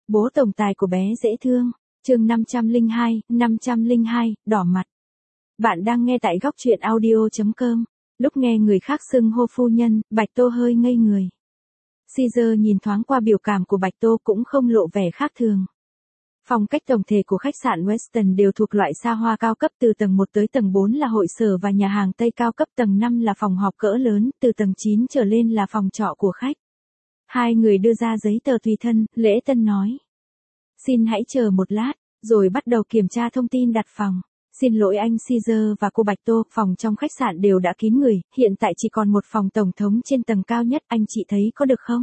Bố tổng tài của bé dễ thương. Chương 502, đỏ mặt. Bạn đang nghe tại góc truyện audio.com. Lúc nghe người khác xưng hô phu nhân, Bạch Tô hơi ngây người. Caesar nhìn thoáng qua biểu cảm của Bạch Tô cũng không lộ vẻ khác thường. Phong cách tổng thể của khách sạn Westin đều thuộc loại xa hoa cao cấp, từ tầng 1 tới tầng 4 là hội sở và nhà hàng Tây cao cấp, tầng 5 là phòng họp cỡ lớn, từ tầng 9 trở lên là phòng trọ của khách. Hai người đưa ra giấy tờ tùy thân, Lễ Tân nói. Xin hãy chờ một lát, rồi bắt đầu kiểm tra thông tin đặt phòng. Xin lỗi anh Caesar và cô Bạch Tô, phòng trong khách sạn đều đã kín người, hiện tại chỉ còn một phòng tổng thống trên tầng cao nhất, anh chị thấy có được không?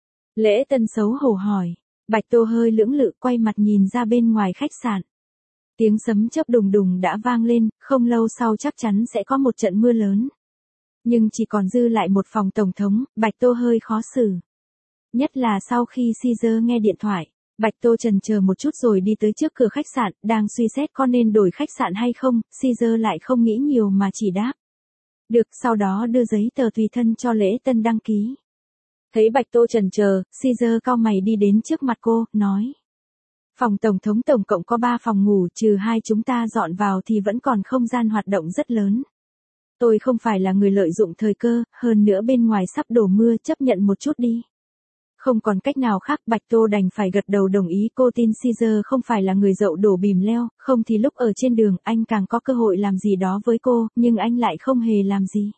Lễ Tân xấu hổ hỏi. Bạch Tô hơi lưỡng lự quay mặt nhìn ra bên ngoài khách sạn. Tiếng sấm chớp đùng đùng đã vang lên, không lâu sau chắc chắn sẽ có một trận mưa lớn. Nhưng chỉ còn dư lại một phòng tổng thống, Bạch Tô hơi khó xử. Nhất là sau khi Caesar nghe điện thoại, Bạch Tô chần chờ một chút rồi đi tới trước cửa khách sạn, đang suy xét có nên đổi khách sạn hay không, Caesar lại không nghĩ nhiều mà chỉ đáp. Được, sau đó đưa giấy tờ tùy thân cho Lễ Tân đăng ký. Thấy Bạch Tô chần chờ, Caesar cau mày đi đến trước mặt cô, nói. Phòng tổng thống tổng cộng có 3 phòng ngủ, trừ 2 chúng ta dọn vào thì vẫn còn không gian hoạt động rất lớn. Tôi không phải là người lợi dụng thời cơ, hơn nữa bên ngoài sắp đổ mưa, chấp nhận một chút đi. Không còn cách nào khác, Bạch Tô đành phải gật đầu đồng ý. Cô tin Caesar không phải là người dậu đổ bìm leo, không thì lúc ở trên đường anh càng có cơ hội làm gì đó với cô, nhưng anh lại không hề làm gì.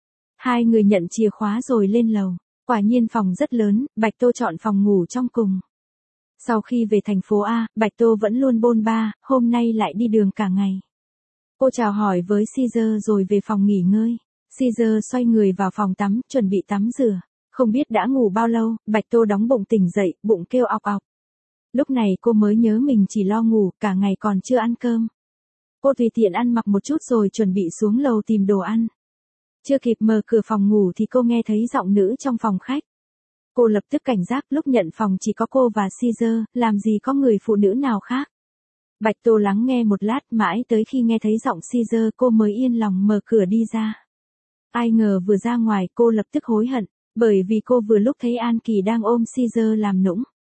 Hai người nhận chìa khóa rồi lên lầu. Quả nhiên phòng rất lớn, Bạch Tô chọn phòng ngủ trong cùng. Sau khi về thành phố A, Bạch Tô vẫn luôn bôn ba, hôm nay lại đi đường cả ngày. Cô chào hỏi với Caesar rồi về phòng nghỉ ngơi. Caesar xoay người vào phòng tắm, chuẩn bị tắm rửa. Không biết đã ngủ bao lâu, Bạch Tô đóng bụng tỉnh dậy, bụng kêu ọc ọc. Lúc này cô mới nhớ mình chỉ lo ngủ, cả ngày còn chưa ăn cơm. Cô tùy tiện ăn mặc một chút rồi chuẩn bị xuống lầu tìm đồ ăn. Chưa kịp mở cửa phòng ngủ thì cô nghe thấy giọng nữ trong phòng khách. Cô lập tức cảnh giác, lúc nhận phòng chỉ có cô và Caesar, làm gì có người phụ nữ nào khác. Bạch Tô lắng nghe một lát, mãi tới khi nghe thấy giọng Caesar cô mới yên lòng mở cửa đi ra. Ai ngờ vừa ra ngoài cô lập tức hối hận, bởi vì cô vừa lúc thấy An Kỳ đang ôm Caesar làm nũng.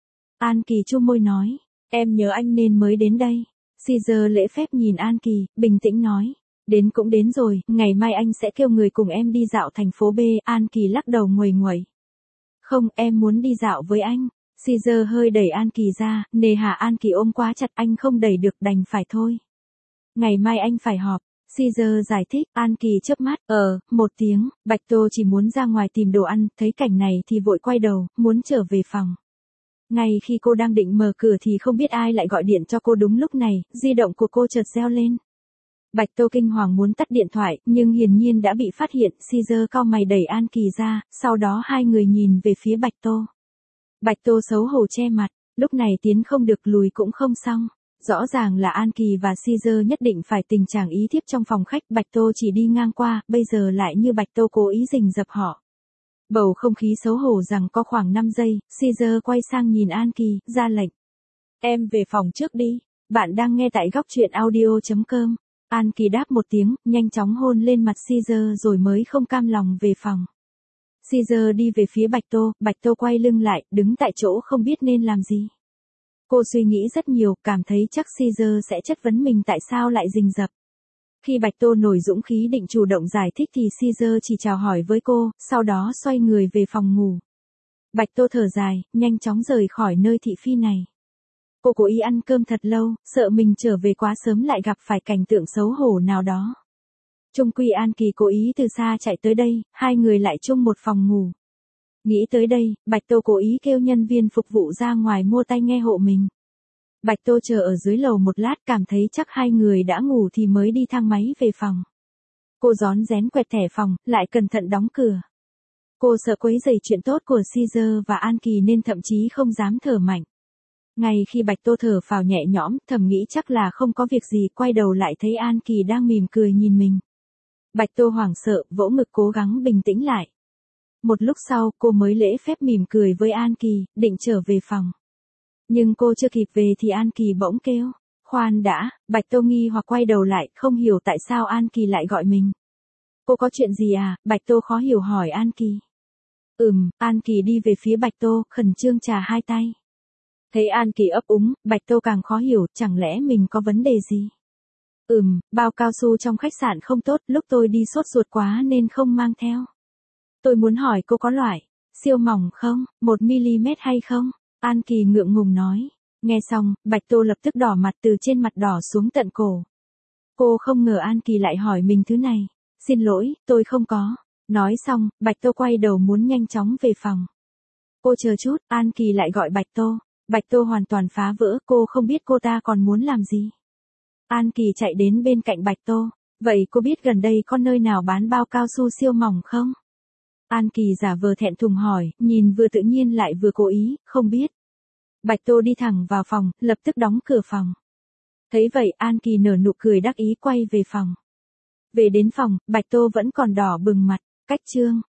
An Kỳ chu môi nói, em nhớ anh nên mới đến đây. Caesar lễ phép nhìn An Kỳ, bình tĩnh nói. Đến cũng đến rồi, ngày mai anh sẽ kêu người cùng em đi dạo thành phố B. An Kỳ lắc đầu nguầy nguẩy. Không, em muốn đi dạo với anh. Caesar hơi đẩy An Kỳ ra, nề hà. An Kỳ ôm quá chặt, anh không đẩy được, đành phải thôi. Ngày mai anh phải họp. Caesar giải thích. An Kỳ chớp mắt, một tiếng. Bạch Tô chỉ muốn ra ngoài tìm đồ ăn, thấy cảnh này thì vội quay đầu, muốn trở về phòng. Ngay khi cô đang định mở cửa thì không biết ai lại gọi điện cho cô. Đúng lúc này, di động của cô chợt reo lên. Bạch Tô kinh hoàng muốn tắt điện thoại, nhưng hiển nhiên đã bị phát hiện. Caesar cau mày đẩy An Kỳ ra, sau đó hai người nhìn về phía Bạch Tô. Bạch Tô xấu hổ che mặt, lúc này tiến không được lùi cũng không xong. Rõ ràng là An Kỳ và Caesar nhất định phải tình trạng ý thiếp trong phòng khách, Bạch Tô chỉ đi ngang qua, bây giờ lại như Bạch Tô cố ý rình rập họ. Bầu không khí xấu hổ rằng có khoảng 5 giây, Caesar quay sang nhìn An Kỳ, ra lệnh. Em về phòng trước đi, bạn đang nghe tại góc truyện audio.com. An Kỳ đáp một tiếng, nhanh chóng hôn lên mặt Caesar rồi mới không cam lòng về phòng. Caesar đi về phía Bạch Tô quay lưng lại, đứng tại chỗ không biết nên làm gì. Cô suy nghĩ rất nhiều, cảm thấy chắc Caesar sẽ chất vấn mình tại sao lại rình rập. Khi Bạch Tô nổi dũng khí định chủ động giải thích thì Caesar chỉ chào hỏi với cô, sau đó xoay người về phòng ngủ. Bạch Tô thở dài, nhanh chóng rời khỏi nơi thị phi này. Cô cố ý ăn cơm thật lâu, sợ mình trở về quá sớm lại gặp phải cảnh tượng xấu hổ nào đó. Chung quy An Kỳ cố ý từ xa chạy tới đây, hai người lại chung một phòng ngủ. Nghĩ tới đây, Bạch Tô cố ý kêu nhân viên phục vụ ra ngoài mua tai nghe hộ mình. Bạch Tô chờ ở dưới lầu một lát, cảm thấy chắc hai người đã ngủ thì mới đi thang máy về phòng. Cô rón rén quẹt thẻ phòng, lại cẩn thận đóng cửa. Cô sợ quấy rầy chuyện tốt của Caesar và An Kỳ nên thậm chí không dám thở mạnh. Ngay khi Bạch Tô thở phào nhẹ nhõm, thầm nghĩ chắc là không có việc gì, quay đầu lại thấy An Kỳ đang mỉm cười nhìn mình. Bạch Tô hoảng sợ, vỗ ngực cố gắng bình tĩnh lại. Một lúc sau, cô mới lễ phép mỉm cười với An Kỳ, định trở về phòng. Nhưng cô chưa kịp về thì An Kỳ bỗng kêu. Khoan đã, Bạch Tô nghi hoặc quay đầu lại, không hiểu tại sao An Kỳ lại gọi mình. Cô có chuyện gì à? Bạch Tô khó hiểu hỏi An Kỳ. An Kỳ đi về phía Bạch Tô, khẩn trương chà hai tay. Thấy An Kỳ ấp úng, Bạch Tô càng khó hiểu, chẳng lẽ mình có vấn đề gì? Bao cao su trong khách sạn không tốt, lúc tôi đi sốt ruột quá nên không mang theo. Tôi muốn hỏi cô có loại siêu mỏng không, 1mm hay không? An Kỳ ngượng ngùng nói. Nghe xong, Bạch Tô lập tức đỏ mặt từ trên mặt đỏ xuống tận cổ. Cô không ngờ An Kỳ lại hỏi mình thứ này. Xin lỗi, tôi không có. Nói xong, Bạch Tô quay đầu muốn nhanh chóng về phòng. Cô chờ chút, An Kỳ lại gọi Bạch Tô. Bạch Tô hoàn toàn phá vỡ, cô không biết cô ta còn muốn làm gì. An Kỳ chạy đến bên cạnh Bạch Tô. Vậy cô biết gần đây có nơi nào bán bao cao su siêu mỏng không? An Kỳ giả vờ thẹn thùng hỏi, nhìn vừa tự nhiên lại vừa cố ý, không biết. Bạch Tô đi thẳng vào phòng, lập tức đóng cửa phòng. Thấy vậy An Kỳ nở nụ cười đắc ý quay về phòng. Về đến phòng, Bạch Tô vẫn còn đỏ bừng mặt, cách chương.